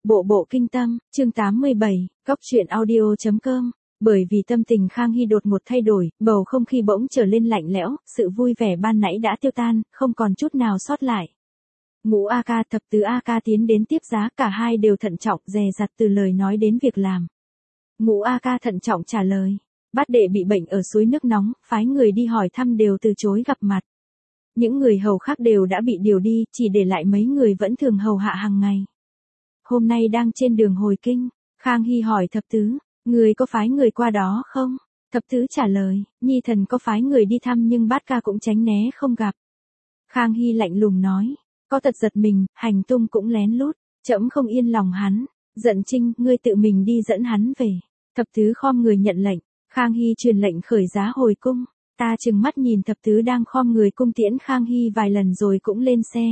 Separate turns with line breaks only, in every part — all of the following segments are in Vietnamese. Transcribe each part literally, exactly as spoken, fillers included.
Bộ bộ kinh tâm, chương tám mươi bảy, góc truyện audio.com. Bởi vì tâm tình Khang Hy đột ngột thay đổi, bầu không khí bỗng trở lên lạnh lẽo, sự vui vẻ ban nãy đã tiêu tan, không còn chút nào sót lại. Ngũ A Ca, thập tứ A Ca tiến đến tiếp giá, cả hai đều thận trọng, dè dặt từ lời nói đến việc làm. Ngũ A Ca thận trọng trả lời, bát đệ bị bệnh ở suối nước nóng, phái người đi hỏi thăm đều từ chối gặp mặt. Những người hầu khác đều đã bị điều đi, chỉ để lại mấy người vẫn thường hầu hạ hàng ngày. Hôm nay đang trên đường hồi kinh, Khang Hy hỏi thập tứ, người có phái người qua đó không? Thập tứ trả lời, nhi thần có phái người đi thăm nhưng bát ca cũng tránh né không gặp. Khang Hy lạnh lùng nói, có tật giật mình, hành tung cũng lén lút, trẫm không yên lòng hắn, giận Trinh, ngươi tự mình đi dẫn hắn về. Thập tứ khom người nhận lệnh, Khang Hy truyền lệnh khởi giá hồi cung, ta trừng mắt nhìn thập tứ đang khom người cung tiễn Khang Hy vài lần rồi cũng lên xe.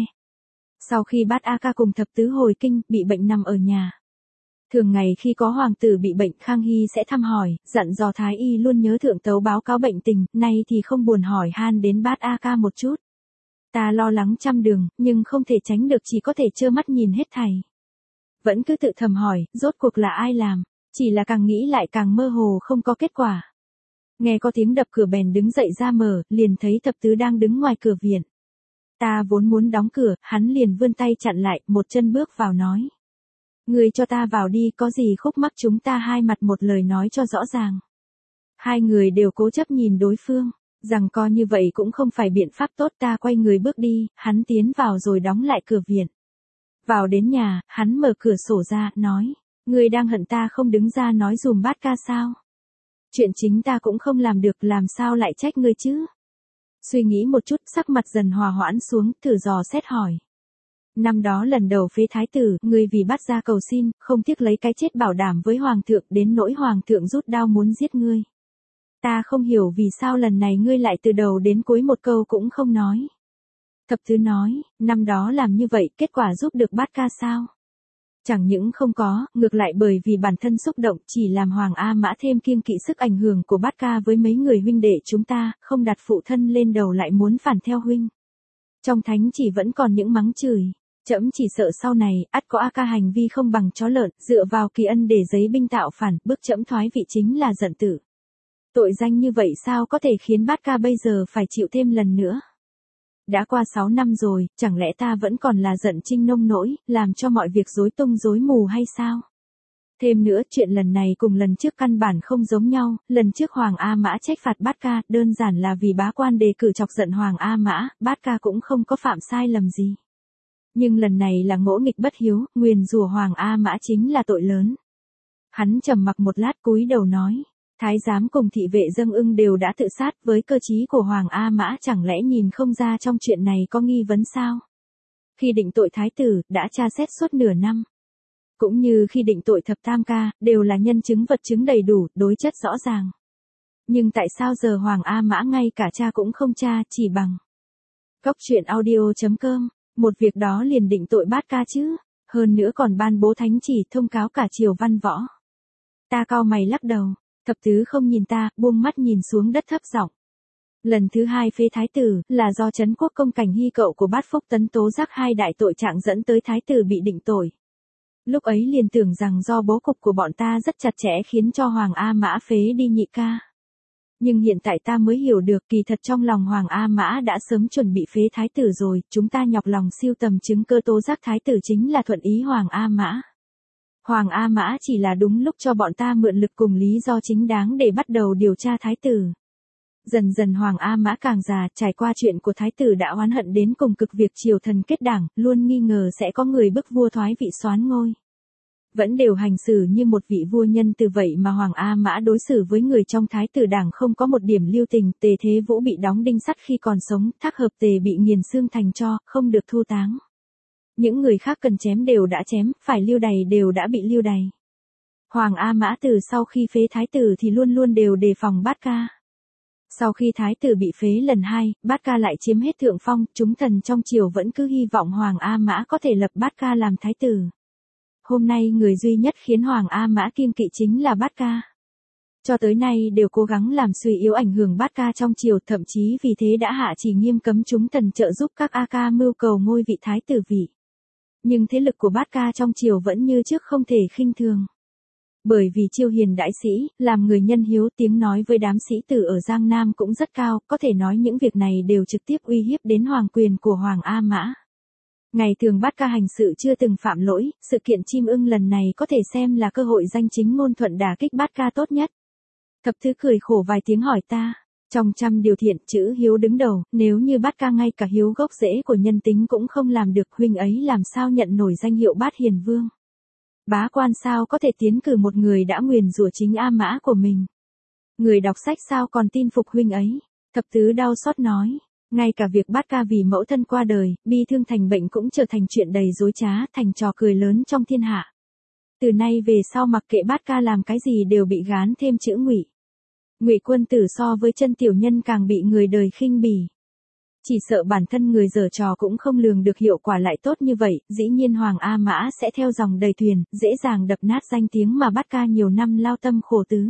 Sau khi bát A Ca cùng thập tứ hồi kinh, bị bệnh nằm ở nhà. Thường ngày khi có hoàng tử bị bệnh, Khang Hy sẽ thăm hỏi, dặn dò thái y luôn nhớ thượng tấu báo cáo bệnh tình, nay thì không buồn hỏi han đến bát A Ca một chút. Ta lo lắng trăm đường, nhưng không thể tránh được, chỉ có thể trơ mắt nhìn hết thảy. Vẫn cứ tự thầm hỏi, rốt cuộc là ai làm, chỉ là càng nghĩ lại càng mơ hồ không có kết quả. Nghe có tiếng đập cửa bèn đứng dậy ra mở, liền thấy thập tứ đang đứng ngoài cửa viện. Ta vốn muốn đóng cửa, hắn liền vươn tay chặn lại, một chân bước vào nói. Người cho ta vào đi, có gì khúc mắc chúng ta hai mặt một lời nói cho rõ ràng. Hai người đều cố chấp nhìn đối phương, rằng co như vậy cũng không phải biện pháp tốt. Ta quay người bước đi, hắn tiến vào rồi đóng lại cửa viện. Vào đến nhà, hắn mở cửa sổ ra, nói. Người đang hận ta không đứng ra nói dùm bát ca sao? Chuyện chính ta cũng không làm được, làm sao lại trách ngươi chứ? Suy nghĩ một chút, sắc mặt dần hòa hoãn xuống, thử dò xét hỏi. Năm đó lần đầu phế thái tử, ngươi vì bắt ra cầu xin, không tiếc lấy cái chết bảo đảm với hoàng thượng, đến nỗi hoàng thượng rút đao muốn giết ngươi. Ta không hiểu vì sao lần này ngươi lại từ đầu đến cuối một câu cũng không nói. Thập tứ nói, năm đó làm như vậy, kết quả giúp được bát ca sao? Chẳng những không có, ngược lại bởi vì bản thân xúc động, chỉ làm Hoàng A Mã thêm kiêng kỵ sức ảnh hưởng của bát ca với mấy người huynh đệ chúng ta, không đặt phụ thân lên đầu lại muốn phản theo huynh. Trong thánh chỉ vẫn còn những mắng chửi, trẫm chỉ sợ sau này, ắt có A Ca hành vi không bằng chó lợn, dựa vào kỳ ân để giấy binh tạo phản, bước trẫm thoái vị chính là giận tử. Tội danh như vậy sao có thể khiến bát ca bây giờ phải chịu thêm lần nữa? Đã qua sáu năm rồi, chẳng lẽ ta vẫn còn là giận Trinh nông nỗi, làm cho mọi việc rối tung rối mù hay sao? Thêm nữa, chuyện lần này cùng lần trước căn bản không giống nhau, lần trước Hoàng A Mã trách phạt bát ca, đơn giản là vì bá quan đề cử chọc giận Hoàng A Mã, bát ca cũng không có phạm sai lầm gì. Nhưng lần này là ngỗ nghịch bất hiếu, nguyền rủa Hoàng A Mã chính là tội lớn. Hắn trầm mặc một lát cúi đầu nói. Thái giám cùng thị vệ dâng ưng đều đã tự sát, với cơ trí của Hoàng A Mã chẳng lẽ nhìn không ra trong chuyện này có nghi vấn sao? Khi định tội thái tử, đã tra xét suốt nửa năm. Cũng như khi định tội thập tam ca, đều là nhân chứng vật chứng đầy đủ, đối chất rõ ràng. Nhưng tại sao giờ Hoàng A Mã ngay cả tra cũng không tra, chỉ bằng góc truyện audio.com, một việc đó liền định tội bát ca chứ, hơn nữa còn ban bố thánh chỉ thông cáo cả triều văn võ. Ta cau mày lắc đầu. Thập tứ không nhìn ta, buông mắt nhìn xuống đất thấp giọng. Lần thứ hai phế thái tử, là do Trấn Quốc công Cảnh Hy cậu của Bát Phúc Tấn tố giác hai đại tội trạng dẫn tới thái tử bị định tội. Lúc ấy liền tưởng rằng do bố cục của bọn ta rất chặt chẽ khiến cho Hoàng A Mã phế đi nhị ca. Nhưng hiện tại ta mới hiểu được, kỳ thật trong lòng Hoàng A Mã đã sớm chuẩn bị phế thái tử rồi, chúng ta nhọc lòng siêu tầm chứng cơ tố giác thái tử chính là thuận ý Hoàng A Mã. Hoàng A Mã chỉ là đúng lúc cho bọn ta mượn lực cùng lý do chính đáng để bắt đầu điều tra thái tử. Dần dần Hoàng A Mã càng già, trải qua chuyện của thái tử đã oán hận đến cùng cực, việc triều thần kết đảng, luôn nghi ngờ sẽ có người bức vua thoái vị soán ngôi. Vẫn đều hành xử như một vị vua nhân từ, vậy mà Hoàng A Mã đối xử với người trong thái tử đảng không có một điểm lưu tình. Tề Thế Vũ bị đóng đinh sắt khi còn sống, Thác Hợp Tề bị nghiền xương thành tro, không được thu táng. Những người khác cần chém đều đã chém, phải lưu đày đều đã bị lưu đày. Hoàng A Mã từ sau khi phế thái tử thì luôn luôn đều đề phòng bát ca. Sau khi thái tử bị phế lần hai, bát ca lại chiếm hết thượng phong, chúng thần trong triều vẫn cứ hy vọng Hoàng A Mã có thể lập bát ca làm thái tử. Hôm nay người duy nhất khiến Hoàng A Mã kiêng kỵ chính là bát ca. Cho tới nay đều cố gắng làm suy yếu ảnh hưởng bát ca trong triều, thậm chí vì thế đã hạ chỉ nghiêm cấm chúng thần trợ giúp các A Ca mưu cầu ngôi vị thái tử vị. Nhưng thế lực của Bát Ca trong triều vẫn như trước không thể khinh thường. Bởi vì chiêu hiền đại sĩ, làm người nhân hiếu, tiếng nói với đám sĩ tử ở Giang Nam cũng rất cao, có thể nói những việc này đều trực tiếp uy hiếp đến hoàng quyền của Hoàng A Mã. Ngày thường Bát Ca hành sự chưa từng phạm lỗi, sự kiện chim ưng lần này có thể xem là cơ hội danh chính ngôn thuận đả kích Bát Ca tốt nhất. Thập Tứ cười khổ vài tiếng hỏi ta, trong trăm điều thiện chữ hiếu đứng đầu, nếu như Bát Ca ngay cả hiếu gốc rễ của nhân tính cũng không làm được, huynh ấy làm sao nhận nổi danh hiệu Bát Hiền Vương. Bá quan sao có thể tiến cử một người đã nguyền rủa chính A Mã của mình. Người đọc sách sao còn tin phục huynh ấy. Thập Tứ đau xót nói, ngay cả việc Bát Ca vì mẫu thân qua đời, bi thương thành bệnh cũng trở thành chuyện đầy dối trá, thành trò cười lớn trong thiên hạ. Từ nay về sau mặc kệ Bát Ca làm cái gì đều bị gán thêm chữ Ngụy. Ngụy quân tử so với chân tiểu nhân càng bị người đời khinh bỉ. Chỉ sợ bản thân người giở trò cũng không lường được hiệu quả lại tốt như vậy, dĩ nhiên Hoàng A Mã sẽ theo dòng đầy thuyền, dễ dàng đập nát danh tiếng mà Bát Ca nhiều năm lao tâm khổ tứ.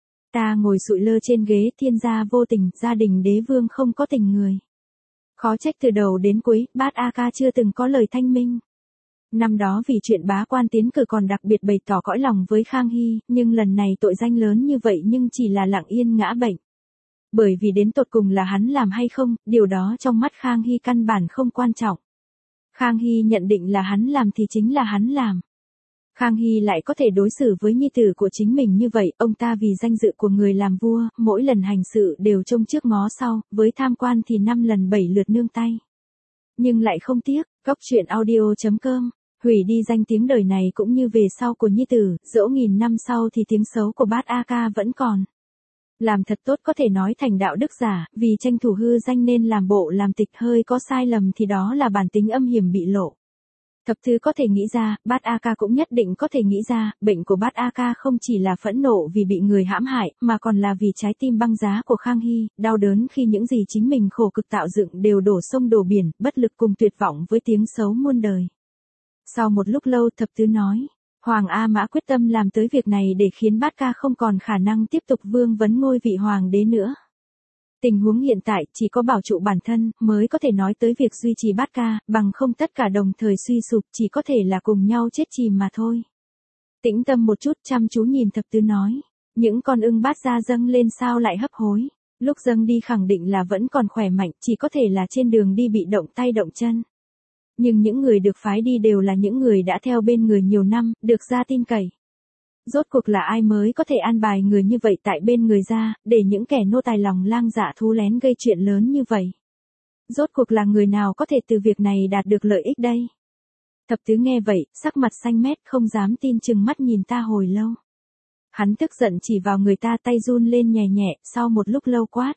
Ta ngồi sụi lơ trên ghế, thiên gia vô tình, gia đình đế vương không có tình người. Khó trách từ đầu đến cuối, Bát A Ca chưa từng có lời thanh minh. Năm đó vì chuyện bá quan tiến cử còn đặc biệt bày tỏ cõi lòng với Khang Hy, nhưng lần này tội danh lớn như vậy nhưng chỉ là lặng yên ngã bệnh. Bởi vì đến tột cùng là hắn làm hay không, điều đó trong mắt Khang Hy căn bản không quan trọng. Khang Hy nhận định là hắn làm thì chính là hắn làm. Khang Hy lại có thể đối xử với nhi tử của chính mình như vậy, ông ta vì danh dự của người làm vua, mỗi lần hành sự đều trông trước ngó sau, với tham quan thì năm lần bảy lượt nương tay. Nhưng lại không tiếc, góc truyện audio chấm com, hủy đi danh tiếng đời này cũng như về sau của nhi tử, dẫu nghìn năm sau thì tiếng xấu của Bát A Ca vẫn còn. Làm thật tốt có thể nói thành đạo đức giả, vì tranh thủ hư danh nên làm bộ làm tịch, hơi có sai lầm thì đó là bản tính âm hiểm bị lộ. Thập Tứ có thể nghĩ ra, Bát A Ca cũng nhất định có thể nghĩ ra, bệnh của Bát A Ca không chỉ là phẫn nộ vì bị người hãm hại, mà còn là vì trái tim băng giá của Khang Hy, đau đớn khi những gì chính mình khổ cực tạo dựng đều đổ sông đổ biển, bất lực cùng tuyệt vọng với tiếng xấu muôn đời. Sau một lúc lâu Thập Tứ nói, Hoàng A Mã quyết tâm làm tới việc này để khiến Bát Ca không còn khả năng tiếp tục vương vấn ngôi vị hoàng đế nữa. Tình huống hiện tại chỉ có bảo trụ bản thân mới có thể nói tới việc duy trì Bát Ca, bằng không tất cả đồng thời suy sụp chỉ có thể là cùng nhau chết chìm mà thôi. Tĩnh tâm một chút, chăm chú nhìn Thập Tứ nói, những con ưng Bát gia dâng lên sao lại hấp hối, lúc dâng đi khẳng định là vẫn còn khỏe mạnh, chỉ có thể là trên đường đi bị động tay động chân. Nhưng những người được phái đi đều là những người đã theo bên người nhiều năm, được gia tin cậy. Rốt cuộc là ai mới có thể an bài người như vậy tại bên người ra, để những kẻ nô tài lòng lang dạ thú lén gây chuyện lớn như vậy? Rốt cuộc là người nào có thể từ việc này đạt được lợi ích đây? Thập Tứ nghe vậy, sắc mặt xanh mét không dám tin, chừng mắt nhìn ta hồi lâu. Hắn tức giận chỉ vào người ta, tay run lên nhẹ nhẹ, sau một lúc lâu quát.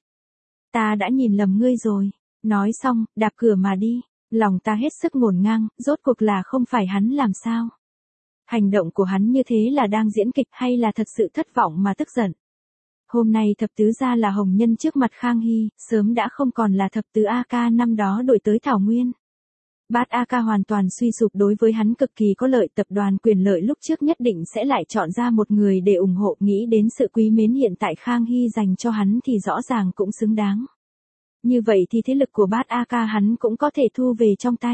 Ta đã nhìn lầm ngươi rồi. Nói xong, đạp cửa mà đi. Lòng ta hết sức ngổn ngang, rốt cuộc là không phải hắn làm sao? Hành động của hắn như thế là đang diễn kịch hay là thật sự thất vọng mà tức giận? Hôm nay Thập Tứ gia là hồng nhân trước mặt Khang Hy, sớm đã không còn là Thập Tứ A Ca năm đó đổi tới Thảo Nguyên. Bát A Ca hoàn toàn suy sụp, đối với hắn cực kỳ có lợi, tập đoàn quyền lợi lúc trước nhất định sẽ lại chọn ra một người để ủng hộ, nghĩ đến sự quý mến hiện tại Khang Hy dành cho hắn thì rõ ràng cũng xứng đáng. Như vậy thì thế lực của Bát A Ca hắn cũng có thể thu về trong tay.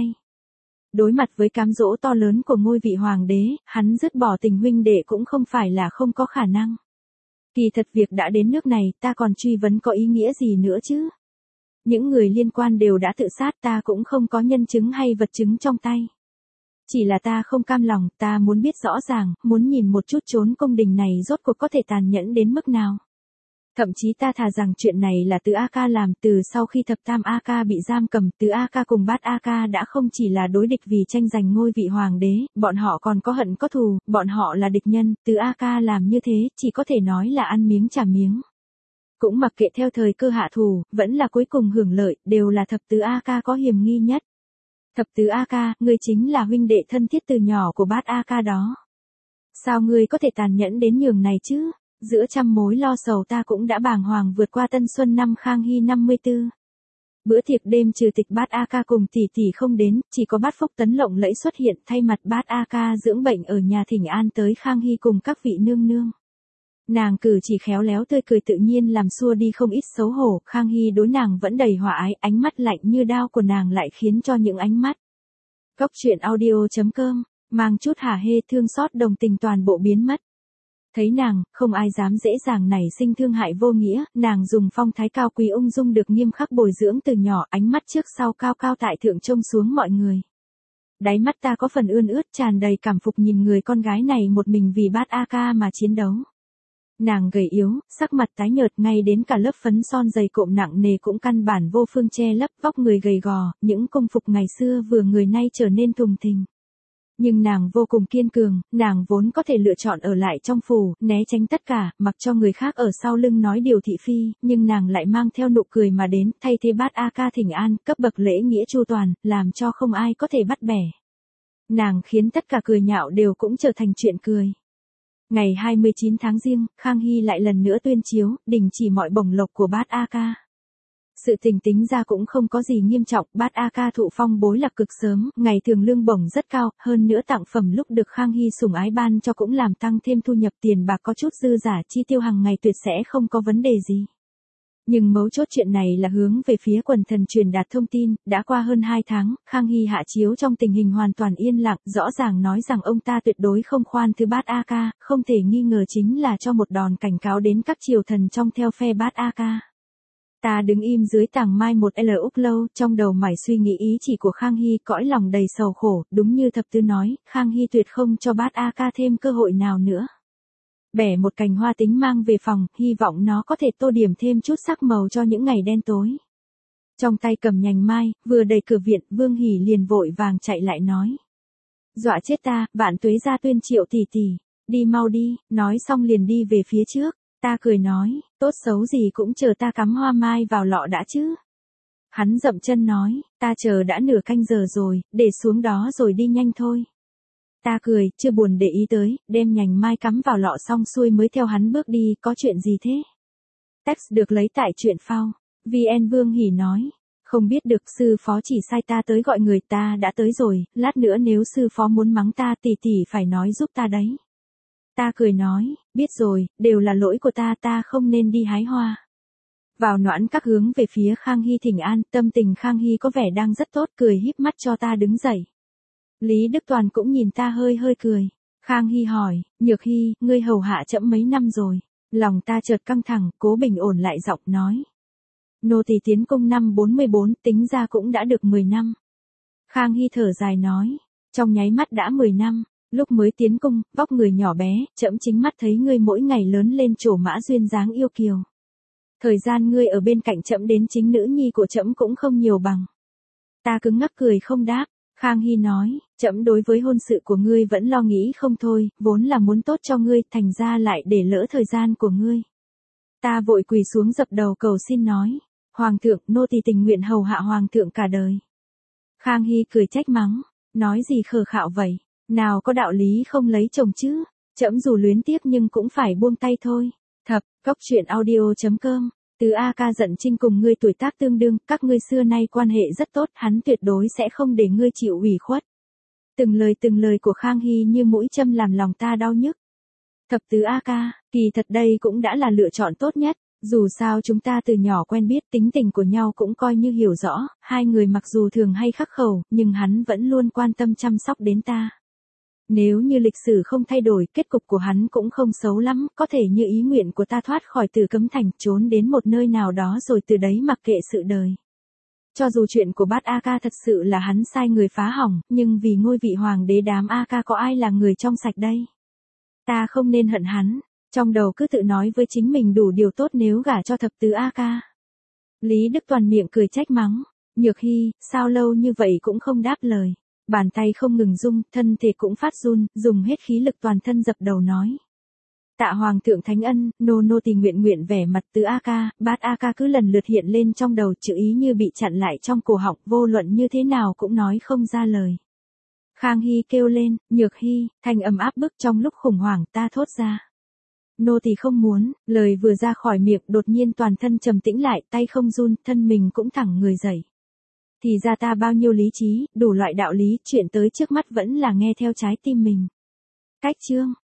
Đối mặt với cám dỗ to lớn của ngôi vị hoàng đế, hắn dứt bỏ tình huynh đệ cũng không phải là không có khả năng. Kỳ thật việc đã đến nước này, ta còn truy vấn có ý nghĩa gì nữa chứ? Những người liên quan đều đã tự sát, ta cũng không có nhân chứng hay vật chứng trong tay. Chỉ là ta không cam lòng, ta muốn biết rõ ràng, muốn nhìn một chút trốn cung đình này rốt cuộc có thể tàn nhẫn đến mức nào. Thậm chí ta thà rằng chuyện này là Tứ A Ca làm, từ sau khi Thập Tam A Ca bị giam cầm, Tứ A Ca cùng Bát A Ca đã không chỉ là đối địch vì tranh giành ngôi vị hoàng đế, bọn họ còn có hận có thù, bọn họ là địch nhân, Tứ A Ca làm như thế, chỉ có thể nói là ăn miếng trả miếng. Cũng mặc kệ theo thời cơ hạ thù, vẫn là cuối cùng hưởng lợi, đều là Thập Tứ A Ca có hiểm nghi nhất. Thập Tứ A Ca, ngươi chính là huynh đệ thân thiết từ nhỏ của Bát A Ca đó. Sao ngươi có thể tàn nhẫn đến nhường này chứ? Giữa trăm mối lo sầu ta cũng đã bàng hoàng vượt qua tân xuân năm Khang Hy năm mươi tư. Bữa tiệc đêm trừ tịch Bát A Ca cùng tỷ tỷ không đến, chỉ có Bát Phúc Tấn lộng lẫy xuất hiện thay mặt Bát A Ca dưỡng bệnh ở nhà thỉnh an tới Khang Hy cùng các vị nương nương. Nàng cử chỉ khéo léo tươi cười tự nhiên làm xua đi không ít xấu hổ, Khang Hy đối nàng vẫn đầy hòa ái, ánh mắt lạnh như đao của nàng lại khiến cho những ánh mắt Cóc truyện audio chấm com, mang chút hả hê thương xót đồng tình toàn bộ biến mất. Thấy nàng, không ai dám dễ dàng nảy sinh thương hại vô nghĩa, nàng dùng phong thái cao quý ung dung được nghiêm khắc bồi dưỡng từ nhỏ, ánh mắt trước sau cao cao tại thượng trông xuống mọi người. Đáy mắt ta có phần ươn ướt tràn đầy cảm phục nhìn người con gái này một mình vì bát a ca mà chiến đấu. Nàng gầy yếu, sắc mặt tái nhợt, ngay đến cả lớp phấn son dày cộm nặng nề cũng căn bản vô phương che lấp vóc người gầy gò, những công phục ngày xưa vừa người nay trở nên thùng thình. Nhưng nàng vô cùng kiên cường, nàng vốn có thể lựa chọn ở lại trong phủ, né tránh tất cả, mặc cho người khác ở sau lưng nói điều thị phi, nhưng nàng lại mang theo nụ cười mà đến, thay thế bát a ca thỉnh an, cấp bậc lễ nghĩa chu toàn, làm cho không ai có thể bắt bẻ. Nàng khiến tất cả cười nhạo đều cũng trở thành chuyện cười. Ngày hai mươi chín tháng Giêng, Khang Hy lại lần nữa tuyên chiếu, đình chỉ mọi bổng lộc của bát a ca. Sự tình tính ra cũng không có gì nghiêm trọng, bát a ca thụ phong bối lạc cực sớm, ngày thường lương bổng rất cao, hơn nữa tặng phẩm lúc được Khang Hy sủng ái ban cho cũng làm tăng thêm thu nhập, tiền bạc có chút dư giả, chi tiêu hàng ngày tuyệt sẽ không có vấn đề gì. Nhưng mấu chốt chuyện này là hướng về phía quần thần truyền đạt thông tin, đã qua hơn hai tháng, Khang Hy hạ chiếu trong tình hình hoàn toàn yên lặng, rõ ràng nói rằng ông ta tuyệt đối không khoan thứ bát a ca, không thể nghi ngờ chính là cho một đòn cảnh cáo đến các triều thần trong theo phe bát a ca. Ta đứng im dưới tàng mai một L Úc lâu, trong đầu mải suy nghĩ ý chỉ của Khang Hy, cõi lòng đầy sầu khổ, đúng như thập tứ nói, Khang Hy tuyệt không cho bát a ca thêm cơ hội nào nữa. Bẻ một cành hoa tính mang về phòng, hy vọng nó có thể tô điểm thêm chút sắc màu cho những ngày đen tối. Trong tay cầm nhành mai, vừa đẩy cửa viện, Vương Hỉ liền vội vàng chạy lại nói. Dọa chết ta, vạn tuế gia tuyên triệu tỷ tỷ, đi mau đi, nói xong liền đi về phía trước. Ta cười nói, tốt xấu gì cũng chờ ta cắm hoa mai vào lọ đã chứ. Hắn dậm chân nói, ta chờ đã nửa canh giờ rồi, để xuống đó rồi đi nhanh thôi. Ta cười, chưa buồn để ý tới, đem nhành mai cắm vào lọ xong xuôi mới theo hắn bước đi, có chuyện gì thế? Text được lấy tại truyện phao. vê en Vương Hỉ nói, không biết được, sư phó chỉ sai ta tới gọi người, ta đã tới rồi, lát nữa nếu sư phó muốn mắng ta tỷ tỷ phải nói giúp ta đấy. Ta cười nói, biết rồi, đều là lỗi của ta, ta không nên đi hái hoa. Vào noãn các hướng về phía Khang Hy thỉnh an, tâm tình Khang Hy có vẻ đang rất tốt, cười híp mắt cho ta đứng dậy. Lý Đức Toàn cũng nhìn ta hơi hơi cười. Khang Hy hỏi, Nhược Hy, ngươi hầu hạ trẫm mấy năm rồi. Lòng ta chợt căng thẳng, cố bình ổn lại giọng nói. Nô tỳ tiến cung năm bốn mươi bốn, tính ra cũng đã được mười năm. Khang Hy thở dài nói, trong nháy mắt đã mười năm. Lúc mới tiến cung, vóc người nhỏ bé, trẫm chính mắt thấy ngươi mỗi ngày lớn lên trổ mã duyên dáng yêu kiều. Thời gian ngươi ở bên cạnh trẫm đến chính nữ nhi của trẫm cũng không nhiều bằng. Ta cứng ngắc cười không đáp. Khang Hy nói, trẫm đối với hôn sự của ngươi vẫn lo nghĩ không thôi, vốn là muốn tốt cho ngươi, thành ra lại để lỡ thời gian của ngươi. Ta vội quỳ xuống dập đầu cầu xin nói, Hoàng thượng, nô tỳ tình nguyện hầu hạ Hoàng thượng cả đời. Khang Hy cười trách mắng, nói gì khờ khạo vậy, nào có đạo lý không lấy chồng chứ, trẫm dù luyến tiếc nhưng cũng phải buông tay thôi. Thập, cóc truyện audio chấm com. Từ A ca giận chinh cùng ngươi tuổi tác tương đương, các ngươi xưa nay quan hệ rất tốt, hắn tuyệt đối sẽ không để ngươi chịu ủy khuất. Từng lời từng lời của Khang Hy như mũi châm làm lòng ta đau nhức. Thập tứ A ca, kỳ thật đây cũng đã là lựa chọn tốt nhất, dù sao chúng ta từ nhỏ quen biết, tính tình của nhau cũng coi như hiểu rõ, hai người mặc dù thường hay khắc khẩu, nhưng hắn vẫn luôn quan tâm chăm sóc đến ta. Nếu như lịch sử không thay đổi, kết cục của hắn cũng không xấu lắm, có thể như ý nguyện của ta thoát khỏi Tử Cấm Thành, trốn đến một nơi nào đó rồi từ đấy mặc kệ sự đời. Cho dù chuyện của bát A ca thật sự là hắn sai người phá hỏng, nhưng vì ngôi vị hoàng đế đám A ca có ai là người trong sạch đây? Ta không nên hận hắn, trong đầu cứ tự nói với chính mình đủ điều tốt nếu gả cho thập tứ A ca. Lý Đức Toàn miệng cười trách mắng, Nhược Hy, sao lâu như vậy cũng không đáp lời. Bàn tay không ngừng rung, thân thể cũng phát run, dùng hết khí lực toàn thân dập đầu nói. Tạ Hoàng thượng thánh ân, nô nô tỳ nguyện nguyện vẻ mặt tứ A ca, bát A ca cứ lần lượt hiện lên trong đầu, chữ ý như bị chặn lại trong cổ họng, vô luận như thế nào cũng nói không ra lời. Khang Hy kêu lên, Nhược Hy, thanh âm áp bức trong lúc khủng hoảng ta thốt ra. Nô tỳ không muốn, lời vừa ra khỏi miệng đột nhiên toàn thân trầm tĩnh lại, tay không run, thân mình cũng thẳng người dậy. Thì ra ta bao nhiêu lý trí, đủ loại đạo lý, chuyện tới trước mắt vẫn là nghe theo trái tim mình. Cách chương